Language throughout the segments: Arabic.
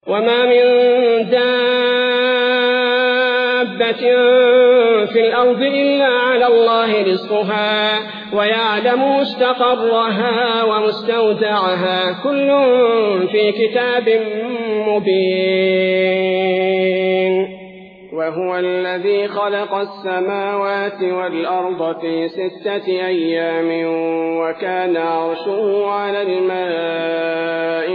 وما من دابة في الأرض إلا على الله رزقها ويعلم مستقرها ومستودعها كل في كتاب مبين. وهو الذي خلق السماوات والأرض في 6 أيام وكان عرشه على الماء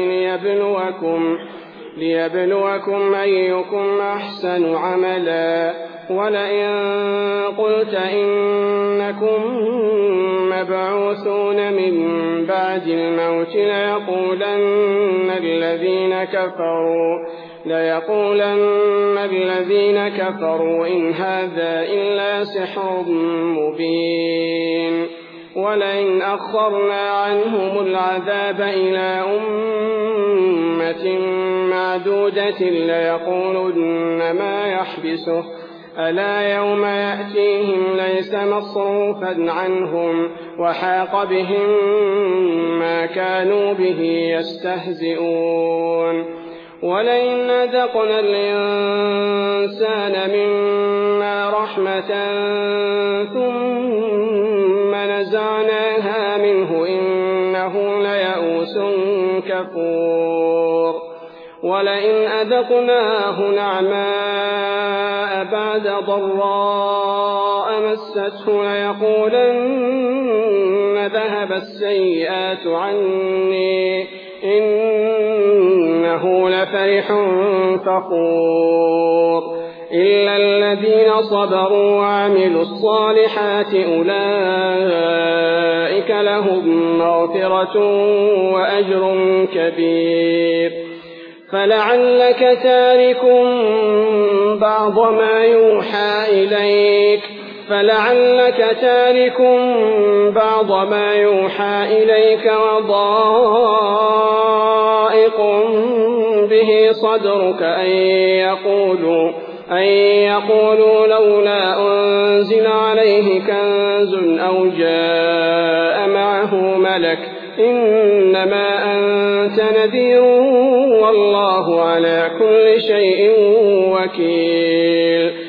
ليبلوكم أيكم أحسن عملا. ولئن قلت إنكم مبعوثون من بعد الموت ليقولن الذين كفروا إن هذا إلا سحر مبين. ولئن أخرنا عنهم العذاب إلى أمة معدودة ليقولن ما يحبسه ألا يوم يأتيهم ليس مصروفا عنهم وحاق بهم ما كانوا به يستهزئون. ولئن أذقنا الإنسان منا رحمة ثم نزعناها منه إنه ليئوس كفور. ولئن أذقناه نعماء بعد ضراء مسته ليقولن ذهب السيئات عني إنه لفرح فخور. إلا الذين صبروا وعملوا الصالحات أولئك لهم مغفرة وأجر كبير. فلعلك تارك بعض ما يوحى إليك وضائق به صدرك أن يقولوا لولا أنزل عليه كنز أو جاء معه ملك إنما أنت نذير والله على كل شيء وكيل.